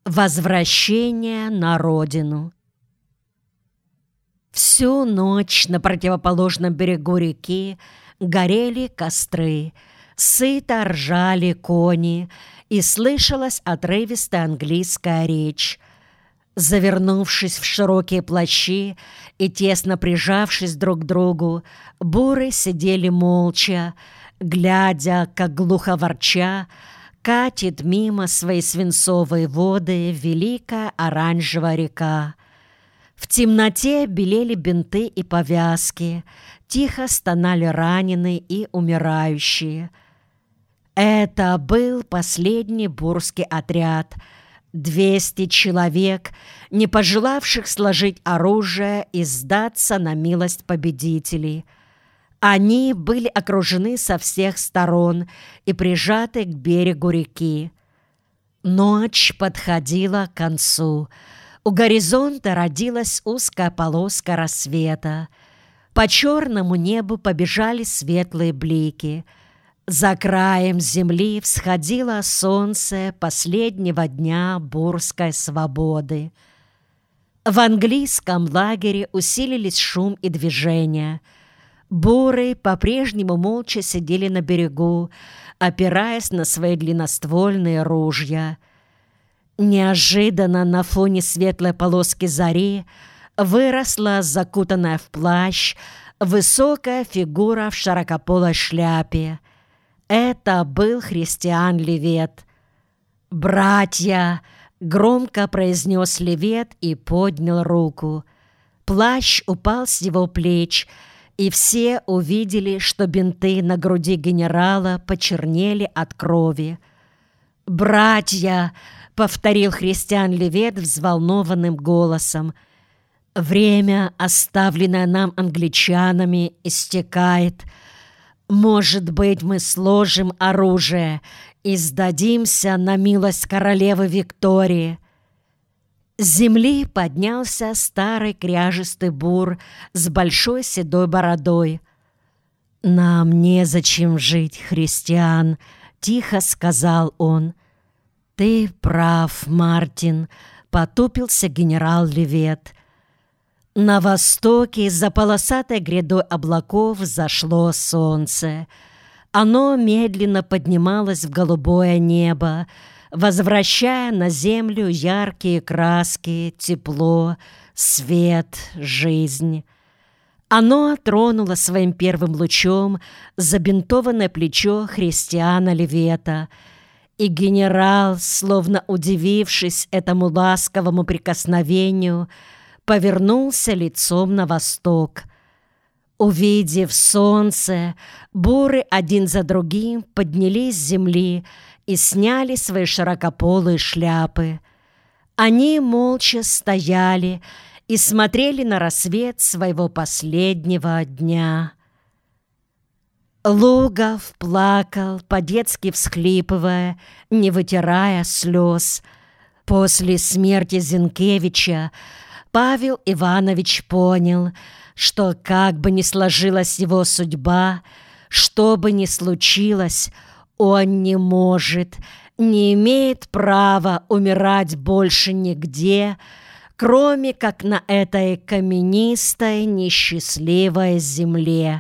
Возвращение на родину. Всю ночь на противоположном берегу реки горели костры, сыто ржали кони, и слышалась отрывистая английская речь. Завернувшись в широкие плащи и тесно прижавшись друг к другу, буры сидели молча, глядя, как глухо ворча катит мимо свои свинцовые воды великая оранжевая река. В темноте белели бинты и повязки, тихо стонали раненые и умирающие. Это был последний бурский отряд, 200 человек, не пожелавших сложить оружие и сдаться на милость победителей. Они были окружены со всех сторон и прижаты к берегу реки. Ночь подходила к концу. У горизонта родилась узкая полоска рассвета. По черному небу побежали светлые блики. За краем земли всходило солнце последнего дня бурской свободы. В английском лагере усилились шум и движение. Буры по-прежнему молча сидели на берегу, опираясь на свои длинноствольные ружья. Неожиданно на фоне светлой полоски зари выросла, закутанная в плащ, высокая фигура в широкополой шляпе. Это был Христиан Левет. «Братья!» — громко произнес Левет и поднял руку. Плащ упал с его плеч, и все увидели, что бинты на груди генерала почернели от крови. «Братья!» — повторил Христиан Левет взволнованным голосом. «Время, оставленное нам англичанами, истекает. Может быть, мы сложим оружие и сдадимся на милость королевы Виктории». С земли поднялся старый кряжистый бур с большой седой бородой. «Нам незачем жить, Христиан», — тихо сказал он. «Ты прав, Мартин», — потупился генерал Левет. На востоке за полосатой грядой облаков зашло солнце. Оно медленно поднималось в голубое небо, возвращая на землю яркие краски, тепло, свет, жизнь. Оно тронуло своим первым лучом забинтованное плечо Христиана Левета, и генерал, словно удивившись этому ласковому прикосновению, повернулся лицом на восток. Увидев солнце, буры один за другим поднялись с земли и сняли свои широкополые шляпы. Они молча стояли и смотрели на рассвет своего последнего дня. Лугов плакал, по-детски всхлипывая, не вытирая слез. После смерти Зинкевича Павел Иванович понял, что как бы ни сложилась его судьба, что бы ни случилось, он не может, не имеет права умирать больше нигде, кроме как на этой каменистой, несчастливой земле.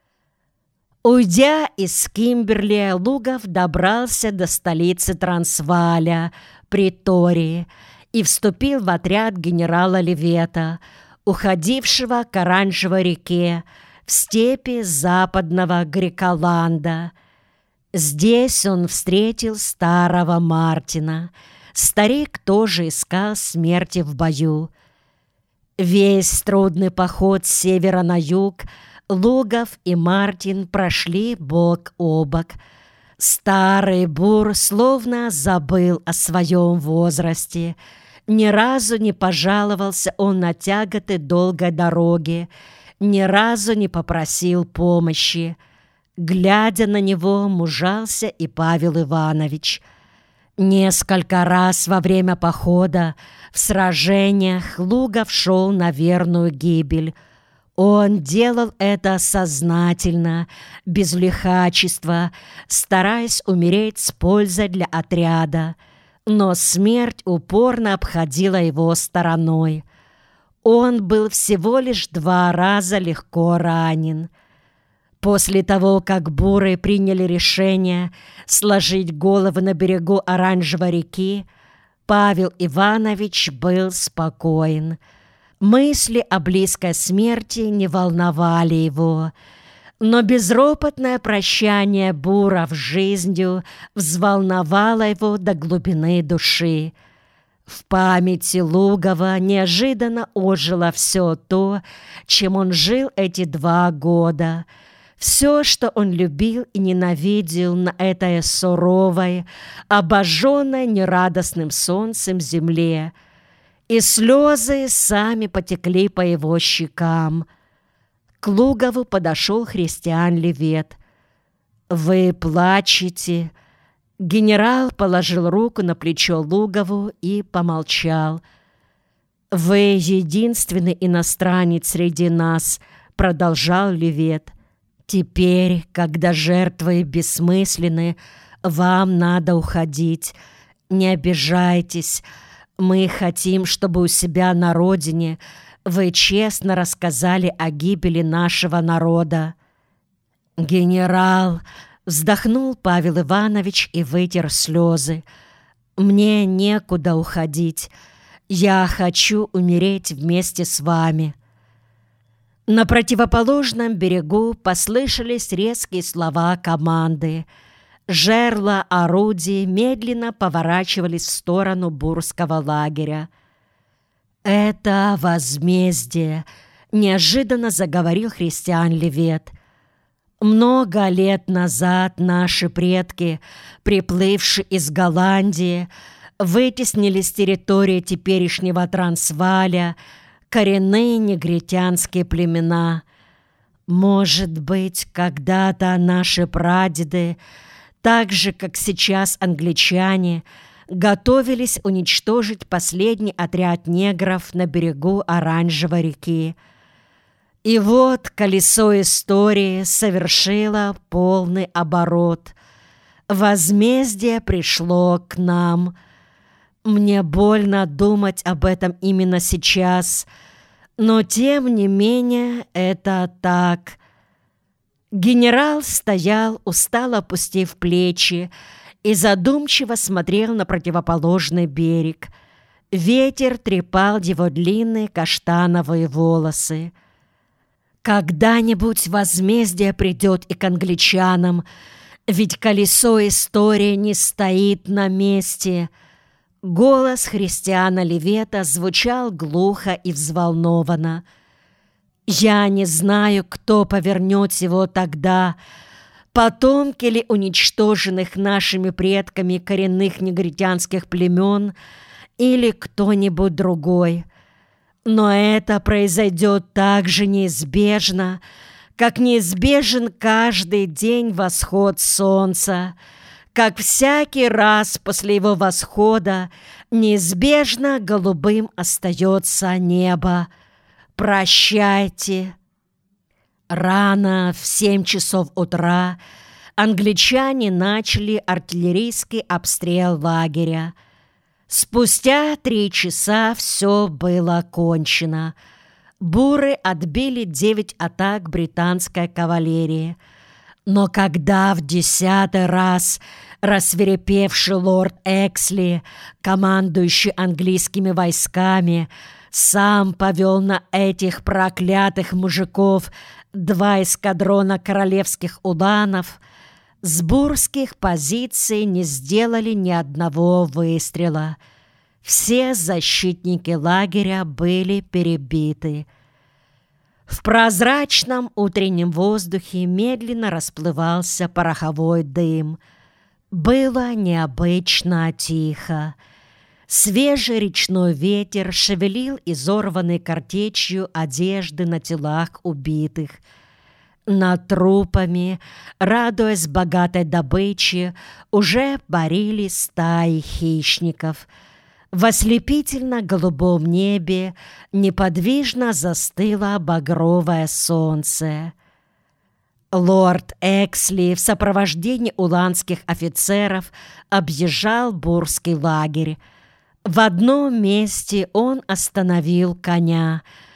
Уйдя из Кимберли, Лугов добрался до столицы Трансвааля, Претории, и вступил в отряд генерала Левета, уходившего к Оранжевой реке в степи западного Греколанда. Здесь он встретил старого Мартина. Старик тоже искал смерти в бою. Весь трудный поход с севера на юг Лугов и Мартин прошли бок о бок. Старый бур словно забыл о своем возрасте. Ни разу не пожаловался он на тяготы долгой дороги, ни разу не попросил помощи. Глядя на него, мужался и Павел Иванович. Несколько раз во время похода в сражениях Лугов шел на верную гибель. Он делал это сознательно, без лихачества, стараясь умереть с пользой для отряда. но смерть упорно обходила его стороной. Он был всего лишь 2 раза легко ранен. После того, как буры приняли решение сложить головы на берегу Оранжевой реки, Павел Иванович был спокоен. Мысли о близкой смерти не волновали его, но безропотное прощание буров с жизнью взволновало его до глубины души. В памяти Лугова неожиданно ожило все то, чем он жил эти 2 года. Все, что он любил и ненавидел на этой суровой, обожженной нерадостным солнцем земле, и слезы сами потекли по его щекам. К Лугову подошел Христиан Левет. «Вы плачете?» Генерал положил руку на плечо Лугову и помолчал. «Вы единственный иностранец среди нас», — продолжал Левет. «Теперь, когда жертвы бессмысленны, вам надо уходить. Не обижайтесь. Мы хотим, чтобы у себя на родине вы честно рассказали о гибели нашего народа». «Генерал!» — вздохнул Павел Иванович и вытер слезы. «Мне некуда уходить. Я хочу умереть вместе с вами». На противоположном берегу послышались резкие слова команды. Жерла орудий медленно поворачивались в сторону бурского лагеря. «Это возмездие», — неожиданно заговорил Христиан Левет. «Много лет назад наши предки, приплывшие из Голландии, вытеснили с территории теперешнего Трансвааля коренные негритянские племена. Может быть, когда-то наши прадеды, так же, как сейчас англичане, готовились уничтожить последний отряд негров на берегу Оранжевой реки. И вот колесо истории совершило полный оборот. Возмездие пришло к нам. Мне больно думать об этом именно сейчас, но тем не менее это так». Генерал стоял, устало опустив плечи, и задумчиво смотрел на противоположный берег. Ветер трепал его длинные каштановые волосы. «Когда-нибудь возмездие придет и к англичанам, ведь колесо истории не стоит на месте». Голос Христиана Левета звучал глухо и взволнованно. «Я не знаю, кто повернет его тогда, потомки ли уничтоженных нашими предками коренных негритянских племен или кто-нибудь другой. Но это произойдет так же неизбежно, как неизбежен каждый день восход солнца, как всякий раз после его восхода неизбежно голубым остается небо. Прощайте». Рано, в 7 часов утра, англичане начали артиллерийский обстрел лагеря. Спустя 3 часа все было кончено. Буры отбили 9 атак британской кавалерии. Но когда в 10-й раз рассвирепевший лорд Эксли, командующий английскими войсками, сам повел на этих проклятых мужиков 2 эскадрона королевских уланов, с бурских позиций не сделали ни одного выстрела. Все защитники лагеря были перебиты. В прозрачном утреннем воздухе медленно расплывался пороховой дым. Было необычно тихо. Свежий речной ветер шевелил изорванной картечью одежды на телах убитых. Над трупами, радуясь богатой добыче, уже парили стаи хищников. В ослепительно-голубом небе неподвижно застыло багровое солнце. Лорд Эксли в сопровождении уланских офицеров объезжал бурский лагерь. В одном месте он остановил коня,